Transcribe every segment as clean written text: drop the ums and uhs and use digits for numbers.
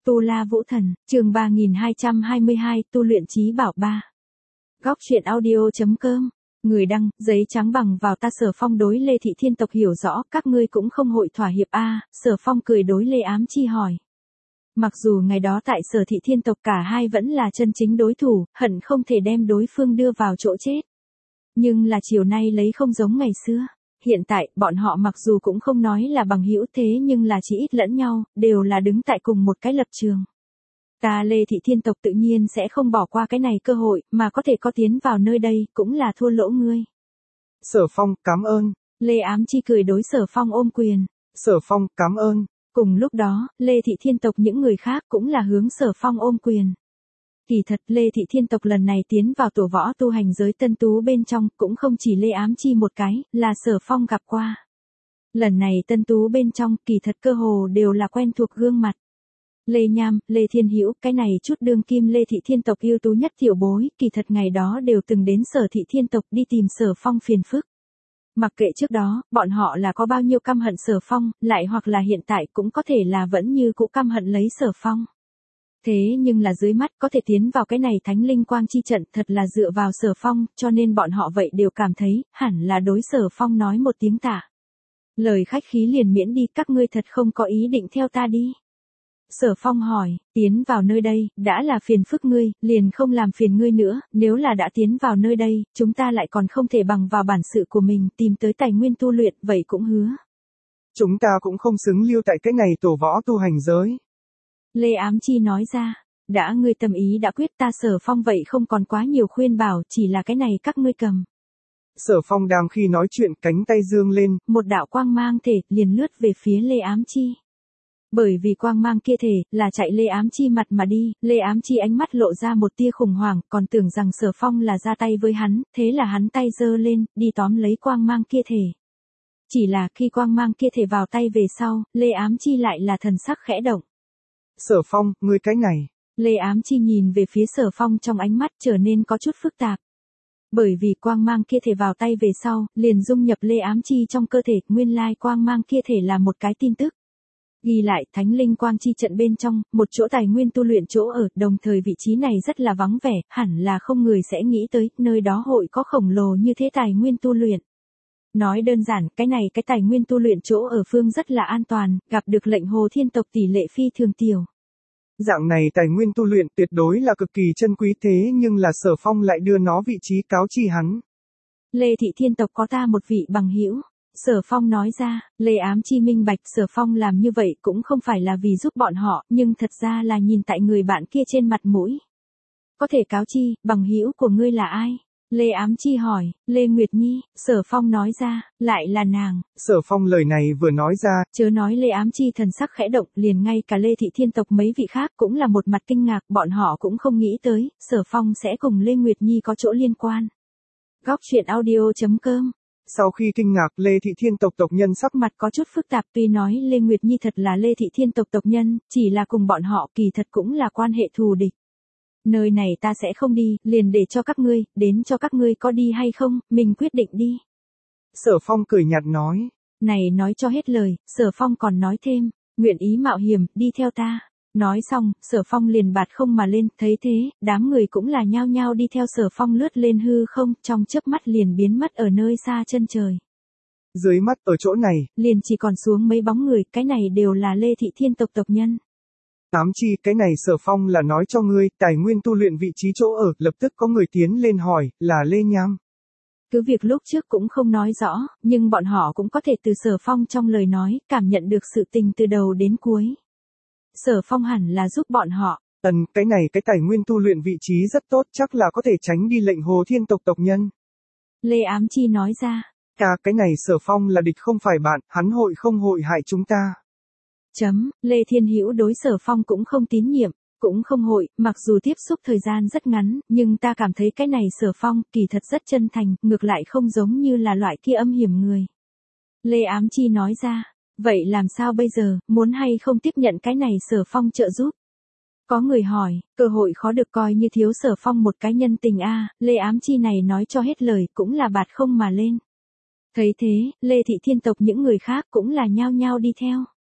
Tu La Vũ Thần, chương 3222, tu luyện trí bảo 3. Góc truyện audio.com. Người đăng, giấy trắng bằng vào ta. Sở Phong đối Lê Thị Thiên tộc hiểu rõ, các ngươi cũng không hội thỏa hiệp a. Sở Phong cười đối Lê Ám Chi hỏi. Mặc dù ngày đó tại Sở Thị Thiên tộc cả hai vẫn là chân chính đối thủ, hận không thể đem đối phương đưa vào chỗ chết. Nhưng là chiều nay lấy không giống ngày xưa. Hiện tại, bọn họ mặc dù cũng không nói là bằng hữu thế nhưng là chỉ ít lẫn nhau, đều là đứng tại cùng một cái lập trường. Ta Lê Thị Thiên tộc tự nhiên sẽ không bỏ qua cái này cơ hội, mà có thể có tiến vào nơi đây, cũng là thua lỗ ngươi. Sở Phong, cảm ơn. Lê Ám Chi cười đối Sở Phong ôm quyền. Sở Phong, cảm ơn. Cùng lúc đó, Lê Thị Thiên tộc những người khác cũng là hướng Sở Phong ôm quyền. Kỳ thật Lê Thị Thiên tộc lần này tiến vào tổ võ tu hành giới tân tú bên trong, cũng không chỉ Lê Ám Chi một cái, là Sở Phong gặp qua. Lần này tân tú bên trong, kỳ thật cơ hồ đều là quen thuộc gương mặt. Lê Nham, Lê Thiên Hữu, cái này chút đương kim Lê Thị Thiên tộc ưu tú nhất tiểu bối, kỳ thật ngày đó đều từng đến Sở Thị Thiên tộc đi tìm Sở Phong phiền phức. Mặc kệ trước đó, bọn họ là có bao nhiêu căm hận Sở Phong, lại hoặc là hiện tại cũng có thể là vẫn như cũ căm hận lấy Sở Phong. Thế nhưng là dưới mắt có thể tiến vào cái này thánh linh quang chi trận thật là dựa vào Sở Phong, cho nên bọn họ vậy đều cảm thấy, hẳn là đối Sở Phong nói một tiếng tạ. Lời khách khí liền miễn đi, các ngươi thật không có ý định theo ta đi. Sở Phong hỏi, tiến vào nơi đây, đã là phiền phức ngươi, liền không làm phiền ngươi nữa, nếu là đã tiến vào nơi đây, chúng ta lại còn không thể bằng vào bản sự của mình tìm tới tài nguyên tu luyện, vậy cũng hứa. Chúng ta cũng không xứng lưu tại cái này tổ võ tu hành giới. Lê Ám Chi nói ra, đã ngươi tâm ý đã quyết, ta Sở Phong vậy không còn quá nhiều khuyên bảo, chỉ là cái này các ngươi cầm. Sở Phong đang khi nói chuyện cánh tay dương lên, một đạo quang mang thể liền lướt về phía Lê Ám Chi. Bởi vì quang mang kia thể là chạy Lê Ám Chi mặt mà đi, Lê Ám Chi ánh mắt lộ ra một tia khủng hoảng, còn tưởng rằng Sở Phong là ra tay với hắn, thế là hắn tay giơ lên, đi tóm lấy quang mang kia thể. Chỉ là khi quang mang kia thể vào tay về sau, Lê Ám Chi lại là thần sắc khẽ động. Sở Phong, ngươi cái này. Lê Ám Chi nhìn về phía Sở Phong trong ánh mắt trở nên có chút phức tạp. Bởi vì quang mang kia thể vào tay về sau, liền dung nhập Lê Ám Chi trong cơ thể, nguyên lai quang mang kia thể là một cái tin tức. Ghi lại thánh linh quang chi trận bên trong, một chỗ tài nguyên tu luyện chỗ ở, đồng thời vị trí này rất là vắng vẻ, hẳn là không người sẽ nghĩ tới, nơi đó hội có khổng lồ như thế tài nguyên tu luyện. Nói đơn giản, cái này cái tài nguyên tu luyện chỗ ở phương rất là an toàn, gặp được lệnh Hồ Thiên tộc tỷ lệ phi thường tiểu. Dạng này tài nguyên tu luyện tuyệt đối là cực kỳ chân quý thế nhưng là Sở Phong lại đưa nó vị trí cáo chi hắn. Lê Thị Thiên tộc có ta một vị bằng hữu. Sở Phong nói ra, Lê Ám Chi minh bạch Sở Phong làm như vậy cũng không phải là vì giúp bọn họ, nhưng thật ra là nhìn tại người bạn kia trên mặt mũi. Có thể cáo chi, bằng hữu của ngươi là ai? Lê Ám Chi hỏi, Lê Nguyệt Nhi, Sở Phong nói ra, lại là nàng. Sở Phong lời này vừa nói ra, chớ nói Lê Ám Chi thần sắc khẽ động, liền ngay cả Lê Thị Thiên tộc mấy vị khác cũng là một mặt kinh ngạc, bọn họ cũng không nghĩ tới, Sở Phong sẽ cùng Lê Nguyệt Nhi có chỗ liên quan. Góc truyện audio.com. Sau khi kinh ngạc, Lê Thị Thiên tộc tộc nhân sắc mặt có chút phức tạp, tuy nói Lê Nguyệt Nhi thật là Lê Thị Thiên tộc tộc nhân, chỉ là cùng bọn họ kỳ thật cũng là quan hệ thù địch. Nơi này ta sẽ không đi, liền để cho các ngươi, đến cho các ngươi có đi hay không, mình quyết định đi. Sở Phong cười nhạt nói. Này nói cho hết lời, Sở Phong còn nói thêm, nguyện ý mạo hiểm, đi theo ta. Nói xong, Sở Phong liền bạt không mà lên, thấy thế, đám người cũng là nhao nhao đi theo Sở Phong lướt lên hư không, trong chớp mắt liền biến mất ở nơi xa chân trời. Dưới mắt ở chỗ này, liền chỉ còn xuống mấy bóng người, cái này đều là Lê Thị Thiên tộc tộc nhân. Ám Chi, cái này Sở Phong là nói cho ngươi, tài nguyên tu luyện vị trí chỗ ở, lập tức có người tiến lên hỏi, là Lê Nham. Cứ việc lúc trước cũng không nói rõ, nhưng bọn họ cũng có thể từ Sở Phong trong lời nói, cảm nhận được sự tình từ đầu đến cuối. Sở Phong hẳn là giúp bọn họ. Cái này cái tài nguyên tu luyện vị trí rất tốt, chắc là có thể tránh đi lệnh Hồ Thiên tộc tộc nhân. Lê Ám Chi nói ra. Cái này Sở Phong là địch không phải bạn, hắn hội không hội hại chúng ta. Lê Thiên Hữu đối Sở Phong cũng không tín nhiệm, cũng không hội, mặc dù tiếp xúc thời gian rất ngắn, nhưng ta cảm thấy cái này Sở Phong kỳ thật rất chân thành, ngược lại không giống như là loại kia âm hiểm người. Lê Ám Chi nói ra, vậy làm sao bây giờ, muốn hay không tiếp nhận cái này Sở Phong trợ giúp? Có người hỏi, cơ hội khó được coi như thiếu Sở Phong một cái nhân tình a. Lê Ám Chi này nói cho hết lời cũng là bạt không mà lên. Thấy thế, Lê Thị Thiên tộc những người khác cũng là nhao nhao đi theo.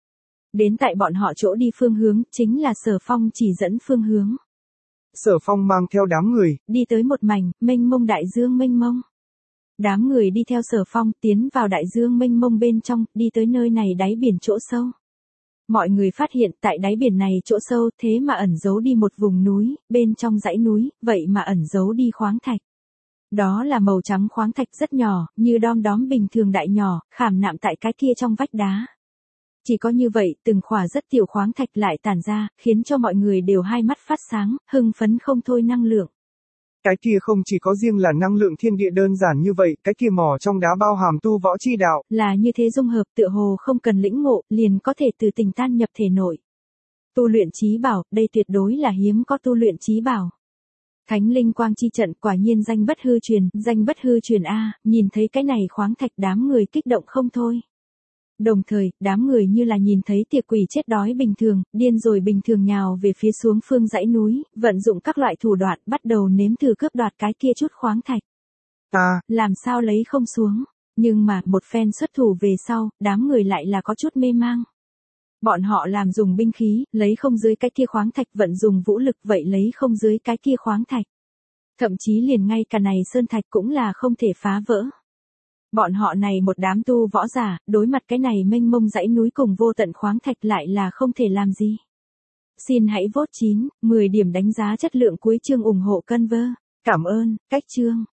Đến tại bọn họ chỗ đi phương hướng, chính là Sở Phong chỉ dẫn phương hướng. Sở Phong mang theo đám người, đi tới một mảnh, mênh mông đại dương mênh mông. Đám người đi theo Sở Phong tiến vào đại dương mênh mông bên trong, đi tới nơi này đáy biển chỗ sâu. Mọi người phát hiện tại đáy biển này chỗ sâu thế mà ẩn giấu đi một vùng núi, bên trong dãy núi, vậy mà ẩn giấu đi khoáng thạch. Đó là màu trắng khoáng thạch rất nhỏ, như đom đóm bình thường đại nhỏ, khảm nạm tại cái kia trong vách đá. Chỉ có như vậy, từng khỏa rất tiểu khoáng thạch lại tản ra, khiến cho mọi người đều hai mắt phát sáng, hưng phấn không thôi năng lượng. Cái kia không chỉ có riêng là năng lượng thiên địa đơn giản như vậy, cái kia mỏ trong đá bao hàm tu võ chi đạo. Là như thế dung hợp tựa hồ không cần lĩnh ngộ, liền có thể từ tình tan nhập thể nội. Tu luyện chí bảo, đây tuyệt đối là hiếm có tu luyện chí bảo. Thánh linh quang chi trận quả nhiên danh bất hư truyền a, nhìn thấy cái này khoáng thạch đám người kích động không thôi. Đồng thời, đám người như là nhìn thấy tiệc quỷ chết đói bình thường, điên rồi bình thường nhào về phía xuống phương dãy núi, vận dụng các loại thủ đoạn, bắt đầu nếm thử cướp đoạt cái kia chút khoáng thạch. Làm sao lấy không xuống, nhưng mà một phen xuất thủ về sau, đám người lại là có chút mê mang. Bọn họ làm dùng binh khí, lấy không dưới cái kia khoáng thạch, vận dùng vũ lực, vậy lấy không dưới cái kia khoáng thạch. Thậm chí liền ngay cả này sơn thạch cũng là không thể phá vỡ. Bọn họ này một đám tu võ giả, đối mặt cái này mênh mông dãy núi cùng vô tận khoáng thạch lại là không thể làm gì. Xin hãy vote 9, 10 điểm đánh giá chất lượng cuối chương ủng hộ Conver. Cảm ơn, cách chương.